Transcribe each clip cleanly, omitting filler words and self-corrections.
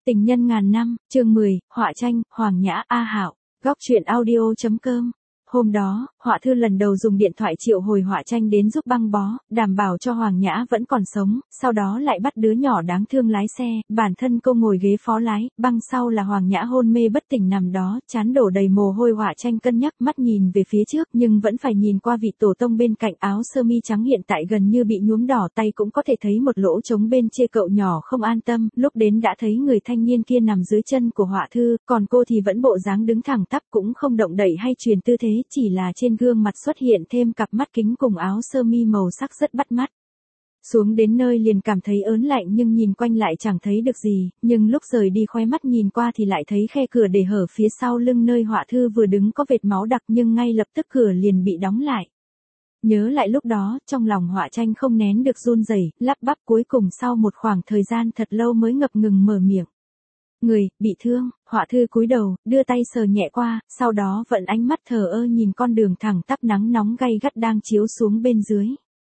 Tình nhân ngàn năm, chương 10, họa tranh, Hoàng Nhã, A Hạo. Góc truyện audio.com. Hôm đó, họa thư lần đầu dùng điện thoại triệu hồi họa tranh đến giúp băng bó, đảm bảo cho Hoàng Nhã vẫn còn sống, sau đó lại bắt đứa nhỏ đáng thương lái xe, bản thân cô ngồi ghế phó lái, băng sau là Hoàng Nhã hôn mê bất tỉnh nằm đó, trán đổ đầy mồ hôi. Họa tranh cân nhắc, mắt nhìn về phía trước nhưng vẫn phải nhìn qua vị tổ tông bên cạnh. Áo sơ mi trắng hiện tại gần như bị nhuốm đỏ, tay cũng có thể thấy một lỗ trống bên chia. Cậu nhỏ không an tâm, lúc đến đã thấy người thanh niên kia nằm dưới chân của họa thư, còn cô thì vẫn bộ dáng đứng thẳng tắp, cũng không động đậy hay truyền tư thế, chỉ là trên gương mặt xuất hiện thêm cặp mắt kính cùng áo sơ mi màu sắc rất bắt mắt. Xuống đến nơi liền cảm thấy ớn lạnh nhưng nhìn quanh lại chẳng thấy được gì, nhưng lúc rời đi khóe mắt nhìn qua thì lại thấy khe cửa để hở phía sau lưng nơi họa thư vừa đứng có vệt máu đặc, nhưng ngay lập tức cửa liền bị đóng lại. Nhớ lại lúc đó, trong lòng họa tranh không nén được run rẩy, lắp bắp, cuối cùng sau một khoảng thời gian thật lâu mới ngập ngừng mở miệng. Người, bị thương. Họa thư cúi đầu, đưa tay sờ nhẹ qua, sau đó vận ánh mắt thờ ơ nhìn con đường thẳng tắp nắng nóng gay gắt đang chiếu xuống bên dưới.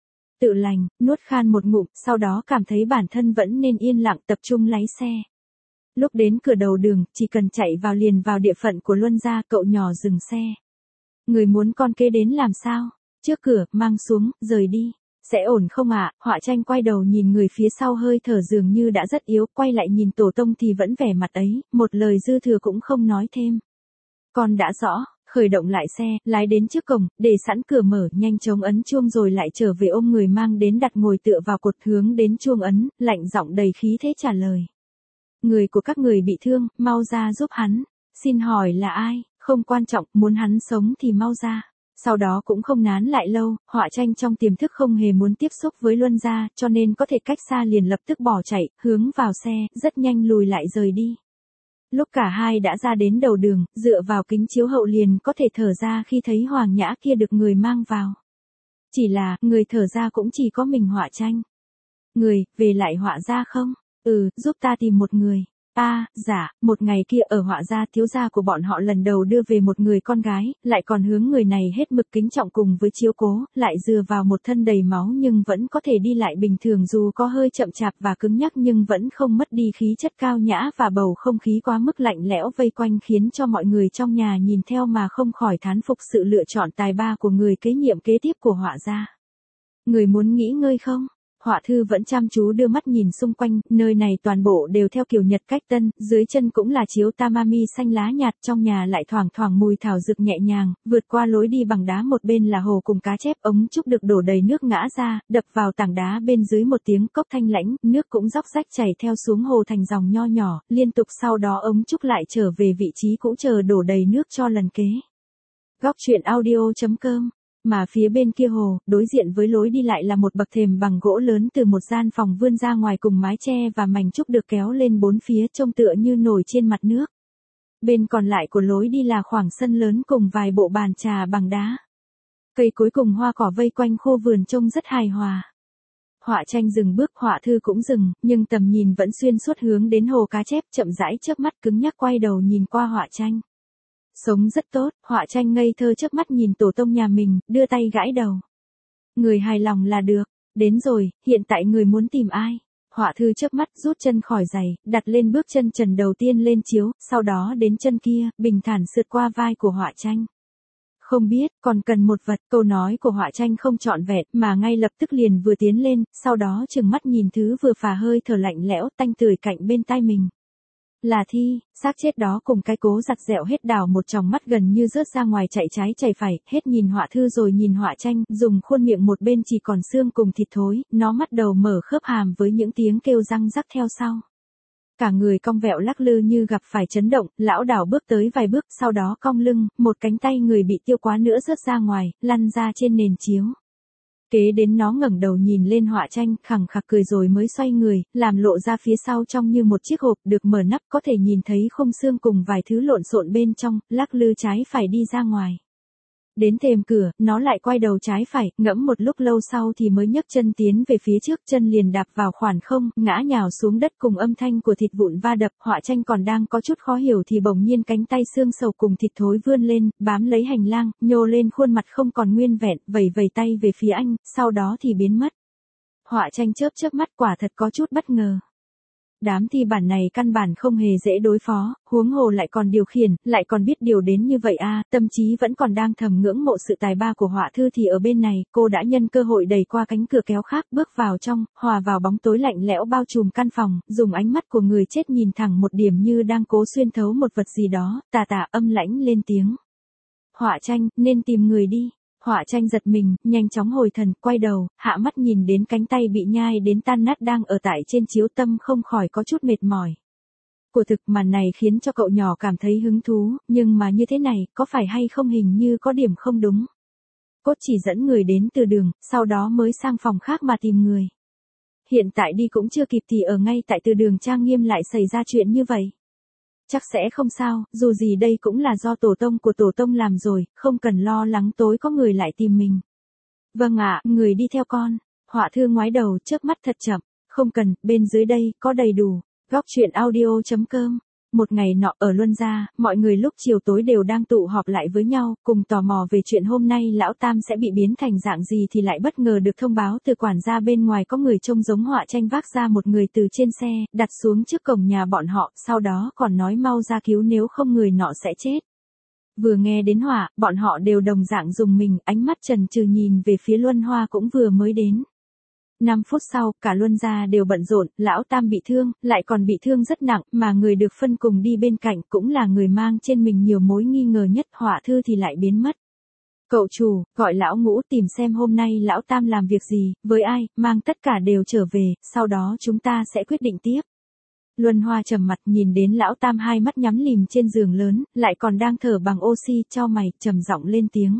Tự lành, nuốt khan một ngụm, sau đó cảm thấy bản thân vẫn nên yên lặng tập trung lái xe. Lúc đến cửa đầu đường, chỉ cần chạy vào liền vào địa phận của Luân gia. Cậu nhỏ dừng xe. Người muốn con kế đến làm sao? Trước cửa, mang xuống, rời đi. Sẽ ổn không ạ? Họa tranh quay đầu nhìn người phía sau, hơi thở dường như đã rất yếu, quay lại nhìn tổ tông thì vẫn vẻ mặt ấy, một lời dư thừa cũng không nói thêm. Con đã rõ. Khởi động lại xe, lái đến trước cổng, để sẵn cửa mở, nhanh chóng ấn chuông rồi lại trở về ôm người mang đến đặt ngồi tựa vào cột, hướng đến chuông ấn, lạnh giọng đầy khí thế trả lời. Người của các người bị thương, mau ra giúp hắn. Xin hỏi là ai? Không quan trọng, muốn hắn sống thì mau ra. Sau đó cũng không nán lại lâu, họa tranh trong tiềm thức không hề muốn tiếp xúc với Luân gia, cho nên có thể cách xa liền lập tức bỏ chạy, hướng vào xe, rất nhanh lùi lại rời đi. Lúc cả hai đã ra đến đầu đường, dựa vào kính chiếu hậu liền có thể thở ra khi thấy Hoàng Nhã kia được người mang vào. Chỉ là, người thở ra cũng chỉ có mình họa tranh. Người, về lại họa gia không? Giúp ta tìm một người. Dạ, một ngày kia ở họa gia, thiếu gia của bọn họ lần đầu đưa về một người con gái, lại còn hướng người này hết mực kính trọng cùng với chiếu cố, lại dựa vào một thân đầy máu nhưng vẫn có thể đi lại bình thường, dù có hơi chậm chạp và cứng nhắc nhưng vẫn không mất đi khí chất cao nhã, và bầu không khí quá mức lạnh lẽo vây quanh khiến cho mọi người trong nhà nhìn theo mà không khỏi thán phục sự lựa chọn tài ba của người kế nhiệm kế tiếp của họa gia. Người muốn nghỉ ngơi không? Họa thư vẫn chăm chú đưa mắt nhìn xung quanh, nơi này toàn bộ đều theo kiểu Nhật cách tân, dưới chân cũng là chiếu tamami xanh lá nhạt, trong nhà lại thoảng thoảng mùi thảo dược nhẹ nhàng, vượt qua lối đi bằng đá một bên là hồ cùng cá chép, ống trúc được đổ đầy nước ngã ra, đập vào tảng đá bên dưới một tiếng cốc thanh lãnh, nước cũng róc rách chảy theo xuống hồ thành dòng nho nhỏ, liên tục sau đó ống trúc lại trở về vị trí cũ chờ đổ đầy nước cho lần kế. Góc truyện audio.com. Mà phía bên kia hồ, đối diện với lối đi lại là một bậc thềm bằng gỗ lớn từ một gian phòng vươn ra ngoài cùng mái che và mảnh trúc được kéo lên bốn phía, trông tựa như nổi trên mặt nước. Bên còn lại của lối đi là khoảng sân lớn cùng vài bộ bàn trà bằng đá. Cây cối cùng hoa cỏ vây quanh khu vườn trông rất hài hòa. Họa tranh dừng bước, họa thư cũng dừng, nhưng tầm nhìn vẫn xuyên suốt hướng đến hồ cá chép, chậm rãi chớp mắt cứng nhắc quay đầu nhìn qua họa tranh. Sống rất tốt, họa tranh ngây thơ chớp mắt nhìn tổ tông nhà mình, đưa tay gãi đầu. Người hài lòng là được. Đến rồi, hiện tại người muốn tìm ai? Họa thư chớp mắt rút chân khỏi giày, đặt lên bước chân trần đầu tiên lên chiếu, sau đó đến chân kia, bình thản sượt qua vai của họa tranh. Không biết, còn cần một vật. Câu nói của họa tranh không trọn vẹn, mà ngay lập tức liền vừa tiến lên, sau đó trừng mắt nhìn thứ vừa phà hơi thở lạnh lẽo tanh tưởi cạnh bên tai mình. Là Thi, xác chết đó cùng cái cố giặt dẹo hết, đảo một tròng mắt gần như rớt ra ngoài, chạy trái chạy phải, hết nhìn họa thư rồi nhìn họa tranh, dùng khuôn miệng một bên chỉ còn xương cùng thịt thối, nó bắt đầu mở khớp hàm với những tiếng kêu răng rắc theo sau. Cả người cong vẹo lắc lư như gặp phải chấn động, lão đảo bước tới vài bước, sau đó cong lưng, một cánh tay người bị tiêu quá nữa rớt ra ngoài, lăn ra trên nền chiếu. Kế đến nó ngẩng đầu nhìn lên họa tranh, khằng khặc cười rồi mới xoay người, làm lộ ra phía sau trông như một chiếc hộp được mở nắp, có thể nhìn thấy khung xương cùng vài thứ lộn xộn bên trong, lắc lư trái phải đi ra ngoài. Đến thềm cửa, nó lại quay đầu trái phải, ngẫm một lúc lâu sau thì mới nhấc chân tiến về phía trước, chân liền đạp vào khoảng không, ngã nhào xuống đất cùng âm thanh của thịt vụn va đập. Họa tranh còn đang có chút khó hiểu thì bỗng nhiên cánh tay xương sầu cùng thịt thối vươn lên, bám lấy hành lang, nhô lên khuôn mặt không còn nguyên vẹn, vẩy vẩy tay về phía anh, sau đó thì biến mất. Họa tranh chớp chớp mắt, quả thật có chút bất ngờ. Đám thi bản này căn bản không hề dễ đối phó, huống hồ lại còn điều khiển, lại còn biết điều đến như vậy a, tâm trí vẫn còn đang thầm ngưỡng mộ sự tài ba của họa thư thì ở bên này, cô đã nhân cơ hội đẩy qua cánh cửa kéo khác bước vào trong, hòa vào bóng tối lạnh lẽo bao trùm căn phòng, dùng ánh mắt của người chết nhìn thẳng một điểm như đang cố xuyên thấu một vật gì đó, tà tà âm lãnh lên tiếng. Họa Tranh, nên tìm người đi. Họa Tranh giật mình, nhanh chóng hồi thần, quay đầu, hạ mắt nhìn đến cánh tay bị nhai đến tan nát đang ở tại trên chiếu, tâm không khỏi có chút mệt mỏi. Của thực màn này khiến cho cậu nhỏ cảm thấy hứng thú, nhưng mà như thế này, có phải hay không hình như có điểm không đúng. Cốt chỉ dẫn người đến từ đường, sau đó mới sang phòng khác mà tìm người. Hiện tại đi cũng chưa kịp thì ở ngay tại từ đường trang nghiêm lại xảy ra chuyện như vậy. Chắc sẽ không sao, dù gì đây cũng là do tổ tông của tổ tông làm rồi, không cần lo lắng tối có người lại tìm mình. Vâng ạ, người đi theo con. Họa thư ngoái đầu, chớp mắt thật chậm. Không cần, bên dưới đây, có đầy đủ. Góc truyện audio.com. Một ngày nọ ở Luân gia, mọi người lúc chiều tối đều đang tụ họp lại với nhau, cùng tò mò về chuyện hôm nay lão Tam sẽ bị biến thành dạng gì thì lại bất ngờ được thông báo từ quản gia bên ngoài có người trông giống Họa Tranh vác ra một người từ trên xe, đặt xuống trước cổng nhà bọn họ, sau đó còn nói mau ra cứu nếu không người nọ sẽ chết. Vừa nghe đến Họa, bọn họ đều đồng dạng dùng mình, ánh mắt chần chừ nhìn về phía Luân Hoa cũng vừa mới đến. 5 phút sau, cả Luân gia đều bận rộn, lão Tam bị thương, lại còn bị thương rất nặng, mà người được phân cùng đi bên cạnh cũng là người mang trên mình nhiều mối nghi ngờ nhất, Họa thư thì lại biến mất. Cậu chủ, gọi lão Ngũ tìm xem hôm nay lão Tam làm việc gì, với ai, mang tất cả đều trở về, sau đó chúng ta sẽ quyết định tiếp. Luân Hoa trầm mặt nhìn đến lão Tam hai mắt nhắm lìm trên giường lớn, lại còn đang thở bằng oxy, chau mày, trầm giọng lên tiếng.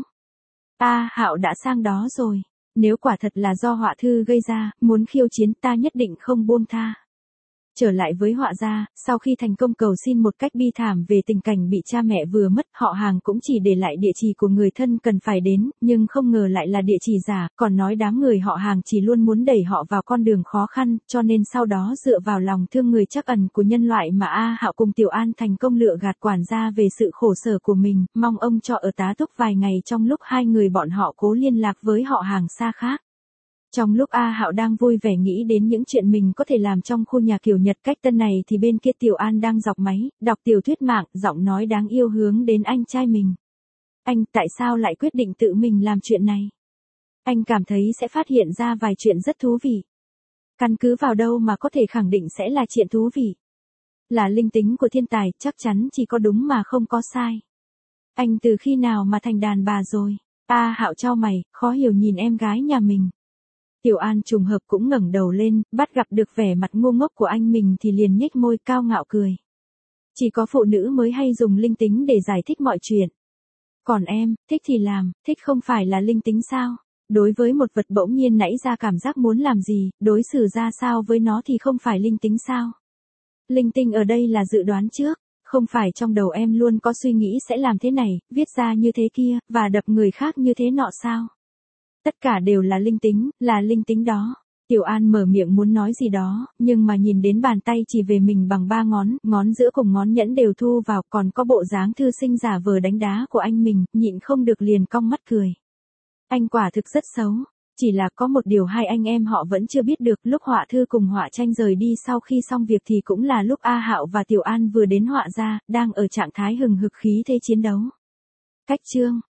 Hạo đã sang đó rồi. Nếu quả thật là do Họa thư gây ra, muốn khiêu chiến ta nhất định không buông tha. Trở lại với Họa gia, sau khi thành công cầu xin một cách bi thảm về tình cảnh bị cha mẹ vừa mất, họ hàng cũng chỉ để lại địa chỉ của người thân cần phải đến, nhưng không ngờ lại là địa chỉ giả, còn nói đám người họ hàng chỉ luôn muốn đẩy họ vào con đường khó khăn, cho nên sau đó dựa vào lòng thương người trắc ẩn của nhân loại mà Hạo cùng Tiểu An thành công lựa gạt quản gia về sự khổ sở của mình, mong ông cho ở tá túc vài ngày trong lúc hai người bọn họ cố liên lạc với họ hàng xa khác. Trong lúc Hạo đang vui vẻ nghĩ đến những chuyện mình có thể làm trong khu nhà kiểu Nhật cách tân này thì bên kia Tiểu An đang dọc máy, đọc tiểu thuyết mạng, giọng nói đáng yêu hướng đến anh trai mình. Anh, tại sao lại quyết định tự mình làm chuyện này? Anh cảm thấy sẽ phát hiện ra vài chuyện rất thú vị. Căn cứ vào đâu mà có thể khẳng định sẽ là chuyện thú vị? Là linh tính của thiên tài, chắc chắn chỉ có đúng mà không có sai. Anh từ khi nào mà thành đàn bà rồi? Hạo chau mày, khó hiểu nhìn em gái nhà mình. Tiểu An trùng hợp cũng ngẩng đầu lên, bắt gặp được vẻ mặt ngu ngốc của anh mình thì liền nhếch môi cao ngạo cười. Chỉ có phụ nữ mới hay dùng linh tính để giải thích mọi chuyện. Còn em, thích thì làm, thích không phải là linh tính sao? Đối với một vật bỗng nhiên nảy ra cảm giác muốn làm gì, đối xử ra sao với nó thì không phải linh tính sao? Linh tinh ở đây là dự đoán trước, không phải trong đầu em luôn có suy nghĩ sẽ làm thế này, viết ra như thế kia, và đập người khác như thế nọ sao? Tất cả đều là linh tính đó. Tiểu An mở miệng muốn nói gì đó, nhưng mà nhìn đến bàn tay chỉ về mình bằng 3 ngón, ngón giữa cùng ngón nhẫn đều thu vào, còn có bộ dáng thư sinh giả vờ đánh đá của anh mình, nhịn không được liền cong mắt cười. Anh quả thực rất xấu. Chỉ là có một điều hai anh em họ vẫn chưa biết được, lúc Họa thư cùng Họa Tranh rời đi sau khi xong việc thì cũng là lúc Hạo và Tiểu An vừa đến Họa gia, đang ở trạng thái hừng hực khí thế chiến đấu. Cách chương